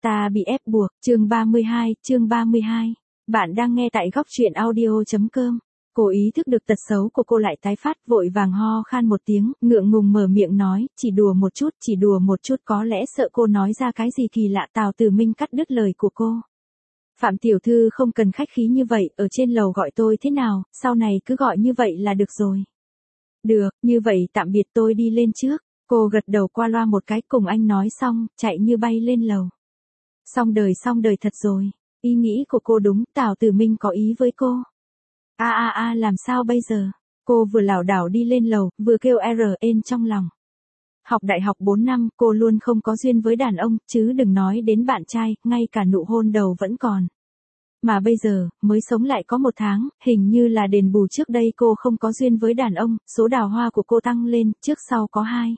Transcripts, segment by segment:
Ta bị ép buộc, chương 32. Bạn đang nghe tại góc truyện audio.com. Cô ý thức được tật xấu của cô lại tái phát, vội vàng ho khan một tiếng, ngượng ngùng mở miệng nói, chỉ đùa một chút, có lẽ sợ cô nói ra cái gì kỳ lạ. Tào Tử Minh cắt đứt lời của cô. Phạm tiểu thư không cần khách khí như vậy, ở trên lầu gọi tôi thế nào, sau này cứ gọi như vậy là được rồi. Được, như vậy tạm biệt, tôi đi lên trước. Cô gật đầu qua loa một cái, cùng anh nói xong, chạy như bay lên lầu. Xong đời thật rồi. Ý nghĩ của cô đúng, Tào Tử Minh có ý với cô. Làm sao bây giờ? Cô vừa lảo đảo đi lên lầu, vừa kêu RN trong lòng. Học đại học 4 năm, cô luôn không có duyên với đàn ông, chứ đừng nói đến bạn trai, ngay cả nụ hôn đầu vẫn còn. Mà bây giờ, mới sống lại có 1 tháng, hình như là đền bù trước đây cô không có duyên với đàn ông, số đào hoa của cô tăng lên, trước sau có 2.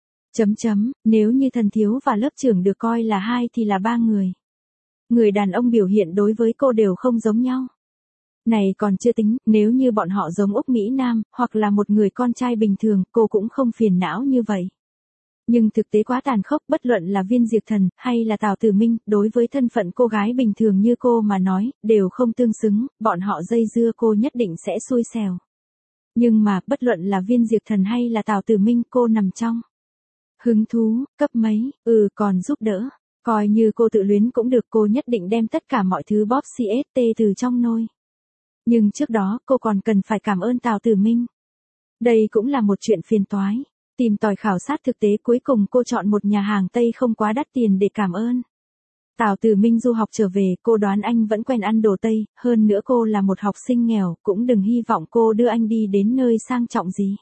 Nếu như Thần Thiếu và lớp trưởng được coi là 2 thì là 3 người. Người đàn ông biểu hiện đối với cô đều không giống nhau. Này còn chưa tính, nếu như bọn họ giống Úc Mỹ Nam, hoặc là một người con trai bình thường, cô cũng không phiền não như vậy. Nhưng thực tế quá tàn khốc, bất luận là Viên Diệp Thần, hay là Tào Tử Minh, đối với thân phận cô gái bình thường như cô mà nói, đều không tương xứng, bọn họ dây dưa cô nhất định sẽ xui xẻo. Nhưng mà, bất luận là Viên Diệp Thần hay là Tào Tử Minh, cô nằm trong hứng thú, cấp mấy, còn giúp đỡ. Coi như cô tự luyến cũng được, cô nhất định đem tất cả mọi thứ bóp CST từ trong nôi. Nhưng trước đó, cô còn cần phải cảm ơn Tào Tử Minh. Đây cũng là một chuyện phiền toái. Tìm tòi khảo sát thực tế, cuối cùng cô chọn một nhà hàng Tây không quá đắt tiền để cảm ơn. Tào Tử Minh du học trở về, cô đoán anh vẫn quen ăn đồ Tây, hơn nữa cô là một học sinh nghèo, cũng đừng hy vọng cô đưa anh đi đến nơi sang trọng gì.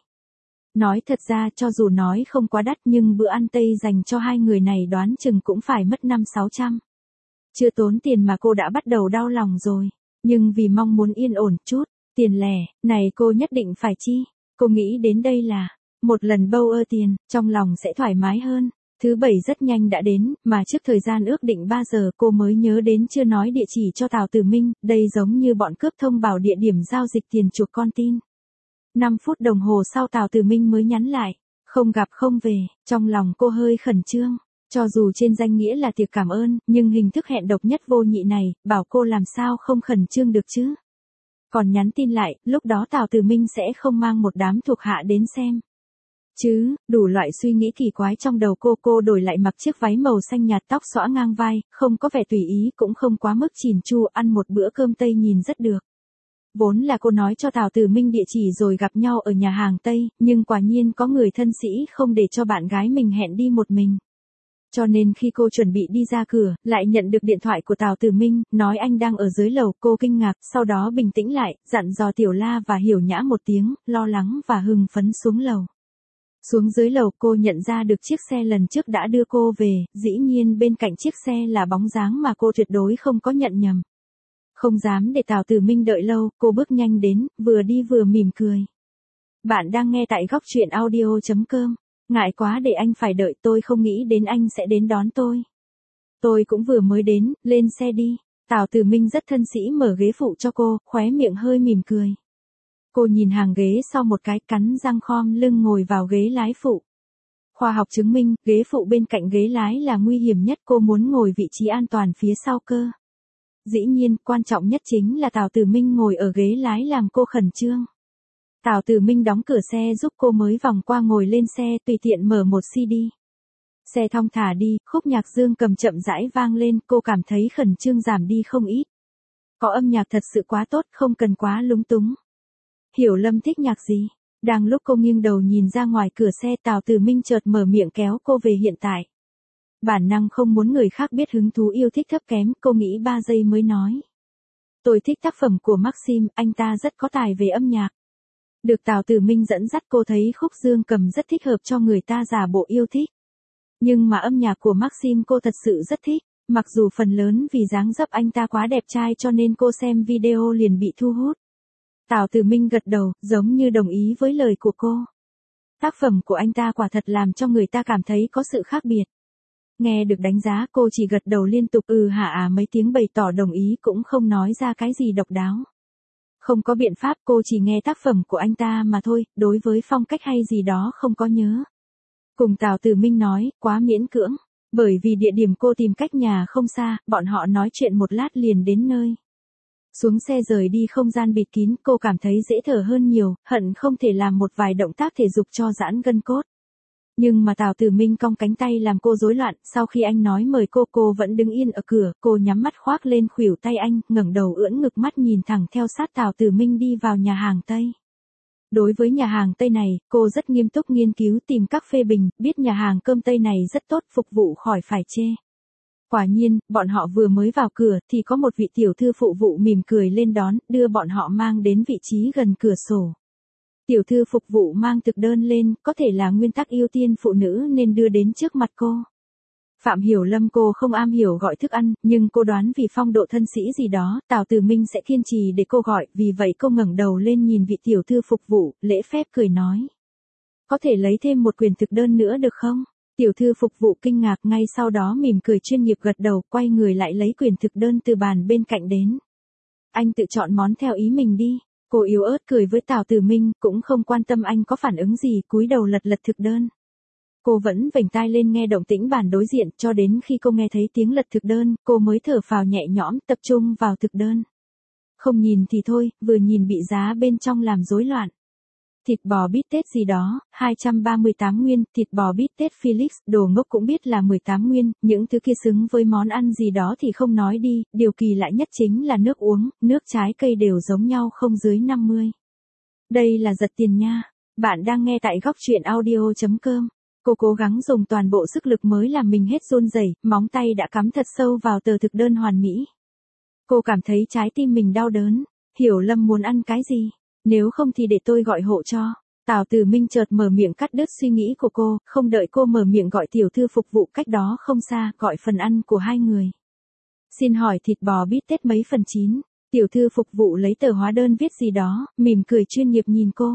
Nói thật ra, cho dù nói không quá đắt nhưng bữa ăn Tây dành cho 2 người này đoán chừng cũng phải mất 500-600. Chưa tốn tiền mà cô đã bắt đầu đau lòng rồi. Nhưng vì mong muốn yên ổn chút, tiền lẻ, này cô nhất định phải chi. Cô nghĩ đến đây là, một lần bâu tiền, trong lòng sẽ thoải mái hơn. Thứ 7 rất nhanh đã đến, mà trước thời gian ước định 3 giờ cô mới nhớ đến chưa nói địa chỉ cho Tào Tử Minh, đây giống như bọn cướp thông báo địa điểm giao dịch tiền chuộc con tin. 5 phút đồng hồ sau Tào Tử Minh mới nhắn lại, không gặp không về, trong lòng cô hơi khẩn trương. Cho dù trên danh nghĩa là tiệc cảm ơn, nhưng hình thức hẹn độc nhất vô nhị này, bảo cô làm sao không khẩn trương được chứ. Còn nhắn tin lại, lúc đó Tào Tử Minh sẽ không mang một đám thuộc hạ đến xem. Chứ, đủ loại suy nghĩ kỳ quái trong đầu cô đổi lại mặc chiếc váy màu xanh nhạt, tóc xõa ngang vai, không có vẻ tùy ý cũng không quá mức chỉn chu, ăn một bữa cơm Tây nhìn rất được. Vốn là cô nói cho Tào Tử Minh địa chỉ rồi gặp nhau ở nhà hàng Tây, nhưng quả nhiên có người thân sĩ không để cho bạn gái mình hẹn đi một mình. Cho nên khi cô chuẩn bị đi ra cửa, lại nhận được điện thoại của Tào Tử Minh, nói anh đang ở dưới lầu. Cô kinh ngạc, sau đó bình tĩnh lại, dặn dò Tiểu La và Hiểu Nhã một tiếng, lo lắng và hưng phấn xuống lầu. Xuống dưới lầu cô nhận ra được chiếc xe lần trước đã đưa cô về, dĩ nhiên bên cạnh chiếc xe là bóng dáng mà cô tuyệt đối không có nhận nhầm. Không dám để Tào Tử Minh đợi lâu, cô bước nhanh đến, vừa đi vừa mỉm cười. Bạn đang nghe tại góc truyện audio.com. Ngại quá để anh phải đợi, tôi không nghĩ đến anh sẽ đến đón tôi. Tôi cũng vừa mới đến, lên xe đi. Tào Tử Minh rất thân sĩ mở ghế phụ cho cô, khóe miệng hơi mỉm cười. Cô nhìn hàng ghế sau một cái, cắn răng khom lưng ngồi vào ghế lái phụ. Khoa học chứng minh, ghế phụ bên cạnh ghế lái là nguy hiểm nhất, cô muốn ngồi vị trí an toàn phía sau cơ. Dĩ nhiên, quan trọng nhất chính là Tào Tử Minh ngồi ở ghế lái làm cô khẩn trương. Tào Tử Minh đóng cửa xe giúp cô mới vòng qua ngồi lên xe, tùy tiện mở một CD. Xe thong thả đi, khúc nhạc Dương Cầm chậm rãi vang lên, cô cảm thấy khẩn trương giảm đi không ít. Có âm nhạc thật sự quá tốt, không cần quá lúng túng. Hiểu Lâm thích nhạc gì? Đang lúc cô nghiêng đầu nhìn ra ngoài cửa xe, Tào Tử Minh chợt mở miệng kéo cô về hiện tại. Bản năng không muốn người khác biết hứng thú yêu thích thấp kém, cô nghĩ 3 giây mới nói. Tôi thích tác phẩm của Maxim, anh ta rất có tài về âm nhạc. Được Tào Tử Minh dẫn dắt, cô thấy khúc Dương Cầm rất thích hợp cho người ta giả bộ yêu thích. Nhưng mà âm nhạc của Maxim cô thật sự rất thích, mặc dù phần lớn vì dáng dấp anh ta quá đẹp trai cho nên cô xem video liền bị thu hút. Tào Tử Minh gật đầu, giống như đồng ý với lời của cô. Tác phẩm của anh ta quả thật làm cho người ta cảm thấy có sự khác biệt. Nghe được đánh giá, cô chỉ gật đầu liên tục mấy tiếng bày tỏ đồng ý, cũng không nói ra cái gì độc đáo. Không có biện pháp, cô chỉ nghe tác phẩm của anh ta mà thôi, đối với phong cách hay gì đó không có nhớ. Cùng Tào Tử Minh nói, quá miễn cưỡng. Bởi vì địa điểm cô tìm cách nhà không xa, bọn họ nói chuyện một lát liền đến nơi. Xuống xe rời đi không gian bịt kín, cô cảm thấy dễ thở hơn nhiều, hận không thể làm một vài động tác thể dục cho giãn gân cốt. Nhưng mà Tào Tử Minh cong cánh tay làm cô rối loạn, sau khi anh nói mời cô vẫn đứng yên ở cửa, cô nhắm mắt khoác lên khuỷu tay anh, ngẩng đầu ưỡn ngực mắt nhìn thẳng theo sát Tào Tử Minh đi vào nhà hàng Tây. Đối với nhà hàng Tây này, cô rất nghiêm túc nghiên cứu tìm các phê bình, biết nhà hàng cơm Tây này rất tốt, phục vụ khỏi phải chê. Quả nhiên, bọn họ vừa mới vào cửa thì có một vị tiểu thư phụ vụ mỉm cười lên đón, đưa bọn họ mang đến vị trí gần cửa sổ. Tiểu thư phục vụ mang thực đơn lên, có thể là nguyên tắc ưu tiên phụ nữ nên đưa đến trước mặt cô. Phạm Hiểu Lâm cô không am hiểu gọi thức ăn, nhưng cô đoán vì phong độ thân sĩ gì đó, Tào Tử Minh sẽ kiên trì để cô gọi, vì vậy cô ngẩng đầu lên nhìn vị tiểu thư phục vụ, lễ phép cười nói. Có thể lấy thêm một quyển thực đơn nữa được không? Tiểu thư phục vụ kinh ngạc, ngay sau đó mỉm cười chuyên nghiệp gật đầu, quay người lại lấy quyển thực đơn từ bàn bên cạnh đến. Anh tự chọn món theo ý mình đi. Cô yếu ớt cười với Tào Tử Minh, cũng không quan tâm anh có phản ứng gì, cúi đầu lật thực đơn. Cô vẫn vểnh tai lên nghe động tĩnh bàn đối diện, cho đến khi cô nghe thấy tiếng lật thực đơn, cô mới thở phào nhẹ nhõm, tập trung vào thực đơn. Không nhìn thì thôi, vừa nhìn bị giá bên trong làm rối loạn. Thịt bò bít tết gì đó, 238 nguyên, thịt bò bít tết Felix, đồ ngốc cũng biết là 18 nguyên, những thứ kia xứng với món ăn gì đó thì không nói đi, điều kỳ lạ nhất chính là nước uống, nước trái cây đều giống nhau không dưới 50. Đây là giật tiền nha. Bạn đang nghe tại góc truyện audio.com. Cô cố gắng dùng toàn bộ sức lực mới làm mình hết run rẩy, móng tay đã cắm thật sâu vào tờ thực đơn hoàn mỹ. Cô cảm thấy trái tim mình đau đớn. Hiểu Lâm muốn ăn cái gì? Nếu không thì để tôi gọi hộ cho. Tào Tử Minh chợt mở miệng cắt đứt suy nghĩ của cô, không đợi cô mở miệng gọi tiểu thư phục vụ cách đó không xa, gọi phần ăn của hai người. Xin hỏi thịt bò bít tết mấy phần chín? Tiểu thư phục vụ lấy tờ hóa đơn viết gì đó, mỉm cười chuyên nghiệp nhìn cô.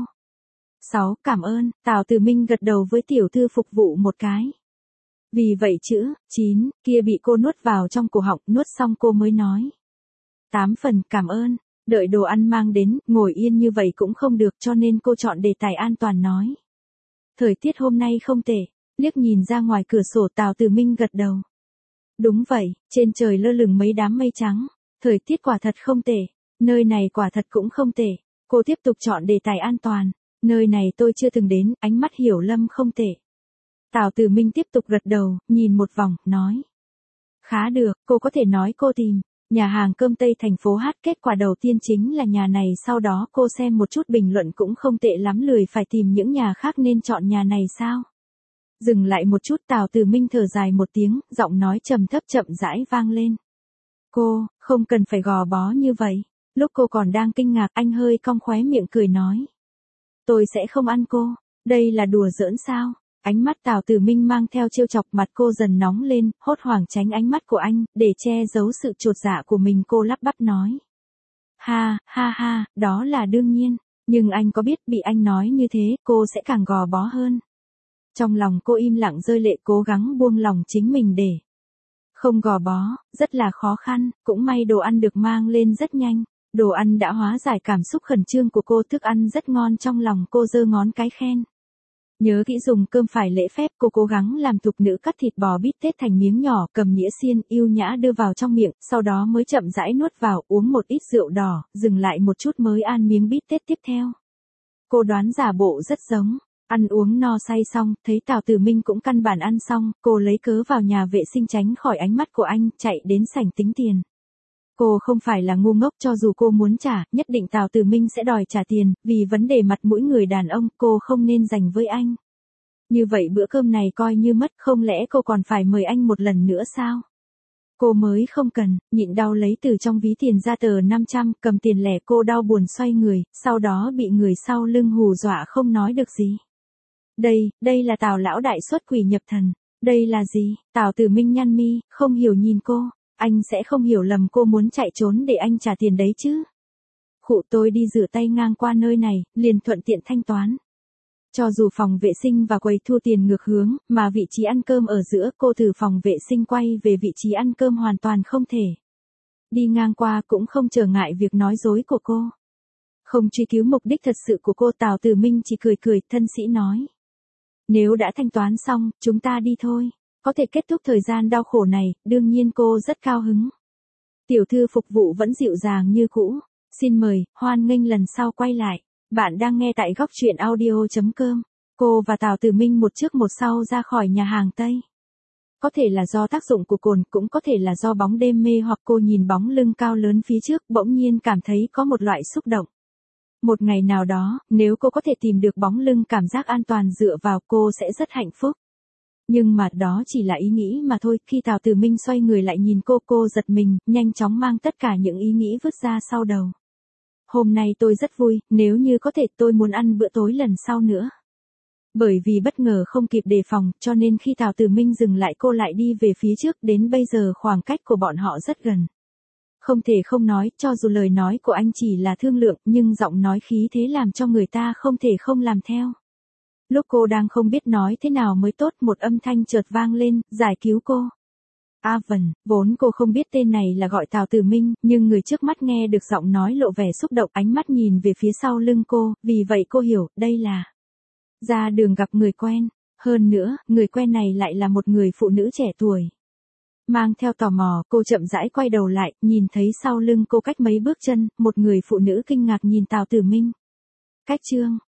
6, cảm ơn, Tào Tử Minh gật đầu với tiểu thư phục vụ một cái. Vì vậy chữ 9 kia bị cô nuốt vào trong cổ họng, nuốt xong cô mới nói. 8 phần, cảm ơn. Đợi đồ ăn mang đến, ngồi yên như vậy cũng không được, cho nên cô chọn đề tài an toàn nói. Thời tiết hôm nay không tệ. Liếc nhìn ra ngoài cửa sổ, Tào Tử Minh gật đầu. Đúng vậy, trên trời lơ lửng mấy đám mây trắng. Thời tiết quả thật không tệ. Nơi này quả thật cũng không tệ. Cô tiếp tục chọn đề tài an toàn. Nơi này tôi chưa từng đến, ánh mắt Hiểu Lâm không tệ. Tào Tử Minh tiếp tục gật đầu, nhìn một vòng, nói. Khá được, cô có thể nói cô tìm. Nhà hàng cơm Tây thành phố Hát, kết quả đầu tiên chính là nhà này, sau đó cô xem một chút bình luận cũng không tệ lắm, lười phải tìm những nhà khác nên chọn nhà này sao? Dừng lại một chút, Tào Tử Minh thở dài một tiếng, giọng nói trầm thấp chậm rãi vang lên. Cô, không cần phải gò bó như vậy. Lúc cô còn đang kinh ngạc, anh hơi cong khóe miệng cười nói. Tôi sẽ không ăn cô, đây là đùa giỡn sao? Ánh mắt Tào Tử Minh mang theo trêu chọc, mặt cô dần nóng lên, hốt hoảng tránh ánh mắt của anh, để che giấu sự chột dạ của mình, cô lắp bắp nói. Ha, ha ha, đó là đương nhiên, nhưng anh có biết bị anh nói như thế, cô sẽ càng gò bó hơn. Trong lòng cô im lặng rơi lệ, cố gắng buông lòng chính mình để không gò bó, rất là khó khăn, cũng may đồ ăn được mang lên rất nhanh. Đồ ăn đã hóa giải cảm xúc khẩn trương của cô, thức ăn rất ngon, trong lòng cô giơ ngón cái khen. Nhớ kỹ dùng cơm phải lễ phép, cô cố gắng làm thục nữ cắt thịt bò bít tết thành miếng nhỏ, cầm nĩa xiên, yêu nhã đưa vào trong miệng, sau đó mới chậm rãi nuốt vào, uống một ít rượu đỏ, dừng lại một chút mới ăn miếng bít tết tiếp theo. Cô đoán giả bộ rất giống. Ăn uống no say xong, thấy Tào Tử Minh cũng căn bản ăn xong, cô lấy cớ vào nhà vệ sinh tránh khỏi ánh mắt của anh, chạy đến sảnh tính tiền. Cô không phải là ngu ngốc, cho dù cô muốn trả, nhất định Tào Tử Minh sẽ đòi trả tiền, vì vấn đề mặt mũi người đàn ông, cô không nên giành với anh. Như vậy bữa cơm này coi như mất, không lẽ cô còn phải mời anh một lần nữa sao? Cô mới không cần, nhịn đau lấy từ trong ví tiền ra tờ 500, cầm tiền lẻ, cô đau buồn xoay người, sau đó bị người sau lưng hù dọa không nói được gì. Đây là Tào lão đại xuất quỷ nhập thần. Đây là gì? Tào Tử Minh nhăn mi, không hiểu nhìn cô. Anh sẽ không hiểu lầm cô muốn chạy trốn để anh trả tiền đấy chứ? Khụ, tôi đi rửa tay ngang qua nơi này, liền thuận tiện thanh toán. Cho dù phòng vệ sinh và quầy thu tiền ngược hướng, mà vị trí ăn cơm ở giữa, cô từ phòng vệ sinh quay về vị trí ăn cơm hoàn toàn không thể. Đi ngang qua cũng không trở ngại việc nói dối của cô. Không truy cứu mục đích thật sự của cô, Tào Tử Minh chỉ cười thân sĩ nói. Nếu đã thanh toán xong, chúng ta đi thôi. Có thể kết thúc thời gian đau khổ này, đương nhiên cô rất cao hứng. Tiểu thư phục vụ vẫn dịu dàng như cũ. Xin mời, hoan nghênh lần sau quay lại. Bạn đang nghe tại góc truyện audio.com. Cô và Tào Tử Minh một trước một sau ra khỏi nhà hàng Tây. Có thể là do tác dụng của cồn, cũng có thể là do bóng đêm mê hoặc cô nhìn bóng lưng cao lớn phía trước, bỗng nhiên cảm thấy có một loại xúc động. Một ngày nào đó, nếu cô có thể tìm được bóng lưng cảm giác an toàn dựa vào, cô sẽ rất hạnh phúc. Nhưng mà đó chỉ là ý nghĩ mà thôi. Khi Tào Tử Minh xoay người lại nhìn cô giật mình, nhanh chóng mang tất cả những ý nghĩ vứt ra sau đầu. Hôm nay tôi rất vui, nếu như có thể tôi muốn ăn bữa tối lần sau nữa. Bởi vì bất ngờ không kịp đề phòng, cho nên khi Tào Tử Minh dừng lại cô lại đi về phía trước, đến bây giờ khoảng cách của bọn họ rất gần. Không thể không nói, cho dù lời nói của anh chỉ là thương lượng, nhưng giọng nói khí thế làm cho người ta không thể không làm theo. Lúc cô đang không biết nói thế nào mới tốt, một âm thanh chợt vang lên, giải cứu cô. A Vân, vốn cô không biết tên này là gọi Tào Tử Minh, nhưng người trước mắt nghe được giọng nói lộ vẻ xúc động, ánh mắt nhìn về phía sau lưng cô, vì vậy cô hiểu, đây là ra đường gặp người quen. Hơn nữa, người quen này lại là một người phụ nữ trẻ tuổi. Mang theo tò mò, cô chậm rãi quay đầu lại, nhìn thấy sau lưng cô cách mấy bước chân, một người phụ nữ kinh ngạc nhìn Tào Tử Minh. Cách chương